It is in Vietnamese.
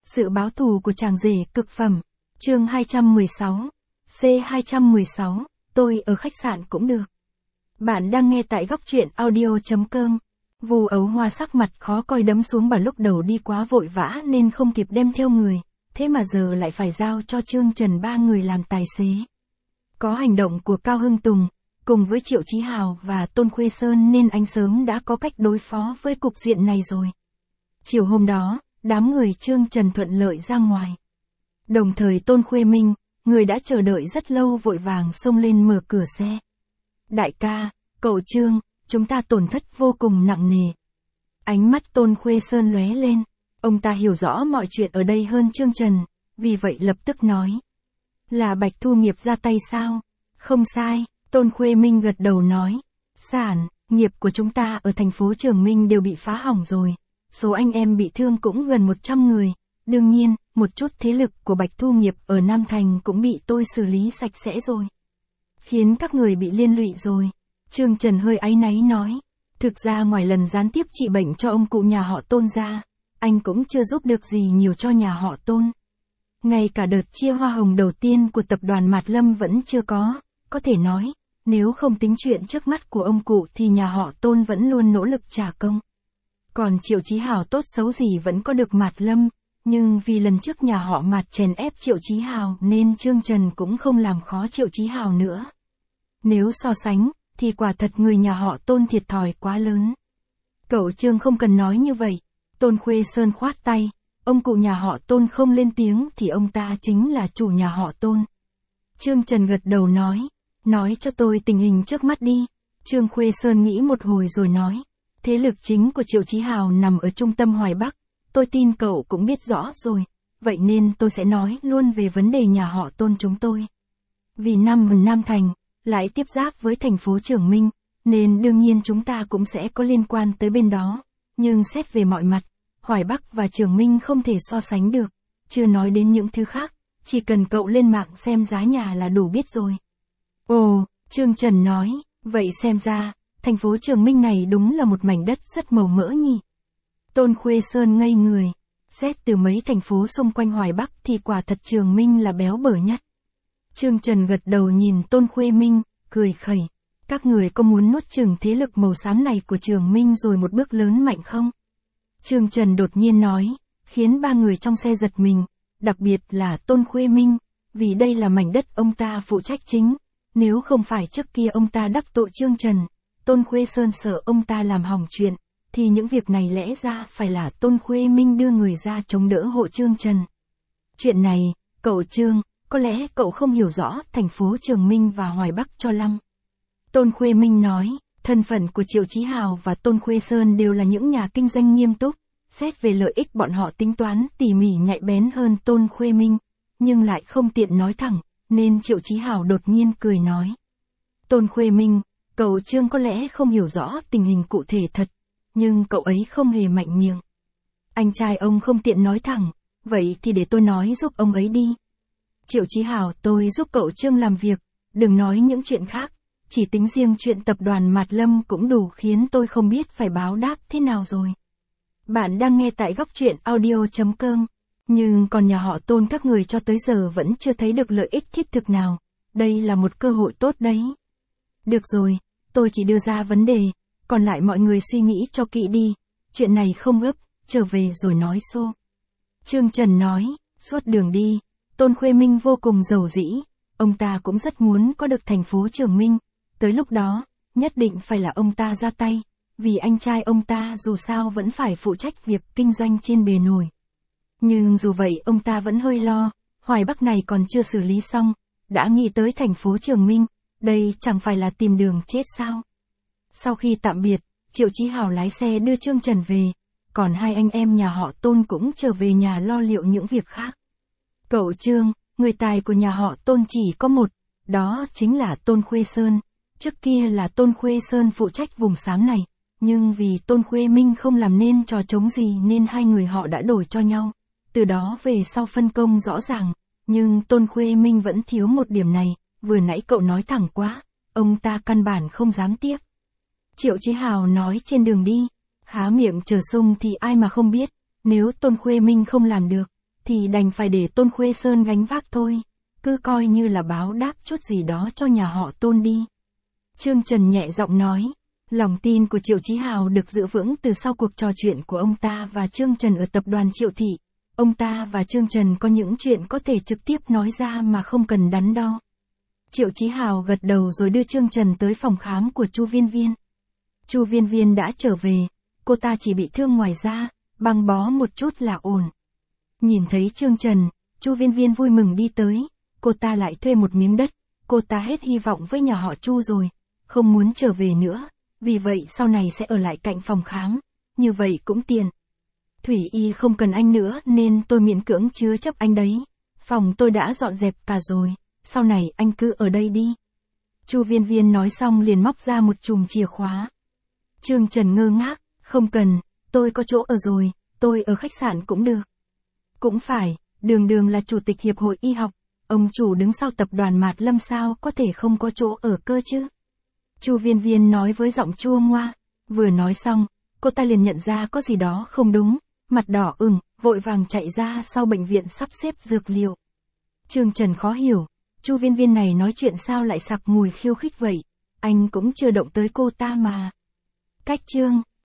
Sự báo thù của chàng rể cực phẩm. Chương 216. C216. Tôi ở khách sạn cũng được. Bạn đang nghe tại góc truyện audio.com. Vù Ấu Hoa sắc mặt khó coi đấm xuống bà, lúc đầu đi quá vội vã nên không kịp đem theo người, thế mà giờ lại phải giao cho Trương Trần ba người làm tài xế. Có hành động của Cao Hưng Tùng, cùng với Triệu Chí Hào và Tôn Khuê Sơn nên anh sớm đã có cách đối phó với cục diện này rồi. Chiều hôm đó, đám người Trương Trần thuận lợi ra ngoài. Đồng thời Tôn Khuê Minh, người đã chờ đợi rất lâu, vội vàng xông lên mở cửa xe. Đại ca, cậu Trương, chúng ta tổn thất vô cùng nặng nề. Ánh mắt Tôn Khuê Sơn lóe lên, ông ta hiểu rõ mọi chuyện ở đây hơn Trương Trần, vì vậy lập tức nói. Là Bạch Thu Nghiệp ra tay sao? Không sai, Tôn Khuê Minh gật đầu nói. Sản nghiệp của chúng ta ở thành phố Trường Minh đều bị phá hỏng rồi, số anh em bị thương cũng gần 100 người. Đương nhiên, một chút thế lực của Bạch Thu Nghiệp ở Nam Thành cũng bị tôi xử lý sạch sẽ rồi. Khiến các người bị liên lụy rồi. Trương Trần hơi áy náy nói. Thực ra ngoài lần gián tiếp trị bệnh cho ông cụ nhà họ Tôn ra, anh cũng chưa giúp được gì nhiều cho nhà họ Tôn. Ngay cả đợt chia hoa hồng đầu tiên của tập đoàn Mạt Lâm vẫn chưa có thể nói, nếu không tính chuyện trước mắt của ông cụ thì nhà họ Tôn vẫn luôn nỗ lực trả công. Còn Triệu Chí Hào tốt xấu gì vẫn có được Mạt Lâm, nhưng vì lần trước nhà họ Mạt chèn ép Triệu Chí Hào nên Trương Trần cũng không làm khó Triệu Chí Hào nữa. Nếu so sánh, thì quả thật người nhà họ Tôn thiệt thòi quá lớn. Cậu Trương không cần nói như vậy. Tôn Khuê Sơn khoát tay. Ông cụ nhà họ Tôn không lên tiếng thì ông ta chính là chủ nhà họ Tôn. Trương Trần gật đầu nói cho tôi tình hình trước mắt đi. Trương Khuê Sơn nghĩ một hồi rồi nói. Thế lực chính của Triệu Chí Hào nằm ở trung tâm Hoài Bắc. Tôi tin cậu cũng biết rõ rồi. Vậy nên tôi sẽ nói luôn về vấn đề nhà họ Tôn chúng tôi. Vì nằm ở Nam Thành, lại tiếp giáp với thành phố Trường Minh, nên đương nhiên chúng ta cũng sẽ có liên quan tới bên đó. Nhưng xét về mọi mặt, Hoài Bắc và Trường Minh không thể so sánh được, chưa nói đến những thứ khác, chỉ cần cậu lên mạng xem giá nhà là đủ biết rồi. Ồ, Trương Trần nói, vậy xem ra, thành phố Trường Minh này đúng là một mảnh đất rất màu mỡ nhỉ. Tôn Khuê Sơn ngây người, xét từ mấy thành phố xung quanh Hoài Bắc thì quả thật Trường Minh là béo bở nhất. Trương Trần gật đầu nhìn Tôn Khuê Minh, cười khẩy. Các người có muốn nuốt chửng thế lực màu xám này của Trường Minh rồi một bước lớn mạnh không? Trương Trần đột nhiên nói, khiến ba người trong xe giật mình, đặc biệt là Tôn Khuê Minh, vì đây là mảnh đất ông ta phụ trách chính. Nếu không phải trước kia ông ta đắc tội Trương Trần, Tôn Khuê Sơn sợ ông ta làm hỏng chuyện, thì những việc này lẽ ra phải là Tôn Khuê Minh đưa người ra chống đỡ hộ Trương Trần. Chuyện này, cậu Trương, có lẽ cậu không hiểu rõ thành phố Trường Minh và Hoài Bắc cho lắm. Tôn Khuê Minh nói, thân phận của Triệu Chí Hào và Tôn Khuê Sơn đều là những nhà kinh doanh nghiêm túc, xét về lợi ích bọn họ tính toán tỉ mỉ nhạy bén hơn Tôn Khuê Minh, nhưng lại không tiện nói thẳng, nên Triệu Chí Hào đột nhiên cười nói. Tôn Khuê Minh, cậu Trương có lẽ không hiểu rõ tình hình cụ thể thật, nhưng cậu ấy không hề mạnh miệng. Anh trai ông không tiện nói thẳng, vậy thì để tôi nói giúp ông ấy đi. Triệu Chí Hào, tôi giúp cậu Trương làm việc, đừng nói những chuyện khác, chỉ tính riêng chuyện tập đoàn Mạt Lâm cũng đủ khiến tôi không biết phải báo đáp thế nào rồi. Bạn đang nghe tại góc truyện audio.com, nhưng còn nhà họ Tôn các người cho tới giờ vẫn chưa thấy được lợi ích thiết thực nào, đây là một cơ hội tốt đấy. Được rồi, tôi chỉ đưa ra vấn đề, còn lại mọi người suy nghĩ cho kỹ đi, chuyện này không gấp, trở về rồi nói xô. Trương Trần nói, suốt đường đi, Tôn Khuê Minh vô cùng giàu dĩ, ông ta cũng rất muốn có được thành phố Trường Minh, tới lúc đó, nhất định phải là ông ta ra tay, vì anh trai ông ta dù sao vẫn phải phụ trách việc kinh doanh trên bề nổi. Nhưng dù vậy ông ta vẫn hơi lo, Hoài Bắc này còn chưa xử lý xong, đã nghĩ tới thành phố Trường Minh, đây chẳng phải là tìm đường chết sao. Sau khi tạm biệt, Triệu Chí Hào lái xe đưa Trương Trần về, còn hai anh em nhà họ Tôn cũng trở về nhà lo liệu những việc khác. Cậu Trương, người tài của nhà họ Tôn chỉ có một, đó chính là Tôn Khuê Sơn. Trước kia là Tôn Khuê Sơn phụ trách vùng xám này, nhưng vì Tôn Khuê Minh không làm nên trò trống gì nên hai người họ đã đổi cho nhau. Từ đó về sau phân công rõ ràng, nhưng Tôn Khuê Minh vẫn thiếu một điểm này, vừa nãy cậu nói thẳng quá, ông ta căn bản không dám tiếp. Triệu Chí Hào nói trên đường đi, há miệng chờ sung thì ai mà không biết, nếu Tôn Khuê Minh không làm được, thì đành phải để Tôn Khuê Sơn gánh vác thôi, cứ coi như là báo đáp chút gì đó cho nhà họ Tôn đi. Trương Trần nhẹ giọng nói, lòng tin của Triệu Chí Hào được giữ vững từ sau cuộc trò chuyện của ông ta và Trương Trần ở tập đoàn Triệu Thị. Ông ta và Trương Trần có những chuyện có thể trực tiếp nói ra mà không cần đắn đo. Triệu Chí Hào gật đầu rồi đưa Trương Trần tới phòng khám của Chu Viên Viên. Chu Viên Viên đã trở về, cô ta chỉ bị thương ngoài da, băng bó một chút là ổn. Nhìn thấy Trương Trần, Chu Viên Viên vui mừng đi tới, cô ta lại thuê một miếng đất, cô ta hết hy vọng với nhà họ Chu rồi, không muốn trở về nữa, vì vậy sau này sẽ ở lại cạnh phòng khám, như vậy cũng tiện. Thủy Y không cần anh nữa nên tôi miễn cưỡng chứa chấp anh đấy, phòng tôi đã dọn dẹp cả rồi, sau này anh cứ ở đây đi. Chu Viên Viên nói xong liền móc ra một chùm chìa khóa. Trương Trần ngơ ngác, không cần, tôi có chỗ ở rồi, tôi ở khách sạn cũng được. Cũng phải, Đường Đường là chủ tịch hiệp hội y học, ông chủ đứng sau tập đoàn Mạt Lâm sao có thể không có chỗ ở cơ chứ. Chu Viên Viên nói với giọng chua ngoa, vừa nói xong, cô ta liền nhận ra có gì đó không đúng, mặt đỏ ửng, vội vàng chạy ra sau bệnh viện sắp xếp dược liệu. Trương Trần khó hiểu, Chu Viên Viên này nói chuyện sao lại sặc mùi khiêu khích vậy, anh cũng chưa động tới cô ta mà. Cách chương